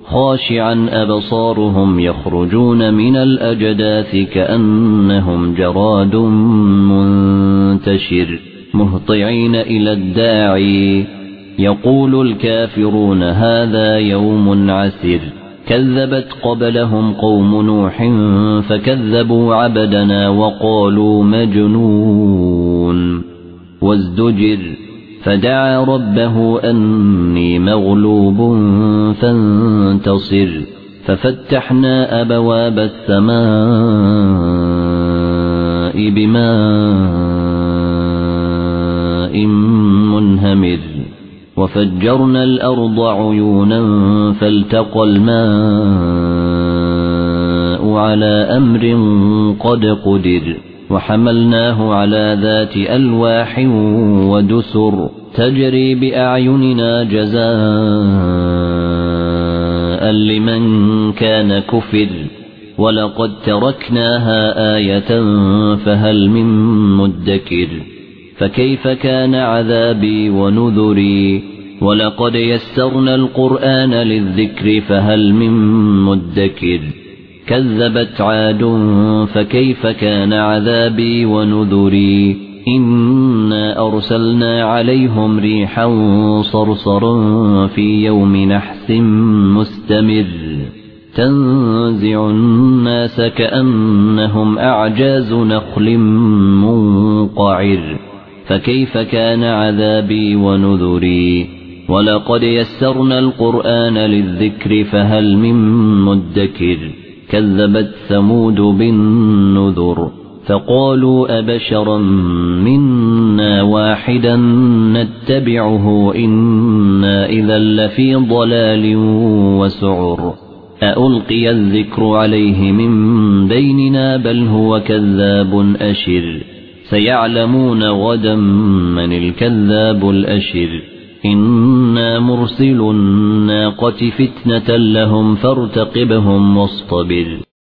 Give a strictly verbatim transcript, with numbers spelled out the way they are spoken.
خاشعا أبصارهم يخرجون من الأجداث كأنهم جراد منتشر مهطعين إلى الداعي يقول الكافرون هذا يوم عسر كذبت قبلهم قوم نوح فكذبوا عبدنا وقالوا مجنون وازدجر فدعا ربه أني مغلوب فانتصر ففتحنا أبواب السماء بماء منهمر وفجرنا الأرض عيونا فالتقى الماء على أمر قد قدر وحملناه على ذات ألواح ودسر تجري بأعيننا جزاء لمن كان كفر ولقد تركناها آية فهل من مدكر فكيف كان عذابي ونذري ولقد يسرنا القرآن للذكر فهل من مدكر كذبت عاد فكيف كان عذابي ونذري إنا أرسلنا عليهم ريحا صرصرا في يوم نحس مستمر تنزع الناس كأنهم أعجاز نخل منقعر فكيف كان عذابي ونذري ولقد يسرنا القرآن للذكر فهل من مدكر كذبت ثمود بالنذر فقالوا أبشرا منا واحدا نتبعه إنا إذا لفي ضلال وسعر أألقي الذكر عليه من بيننا بل هو كذاب أشر سيعلمون غدا من الكذاب الأشر إنا مرسل الناقة فتنة لهم فارتقبهم واصطبر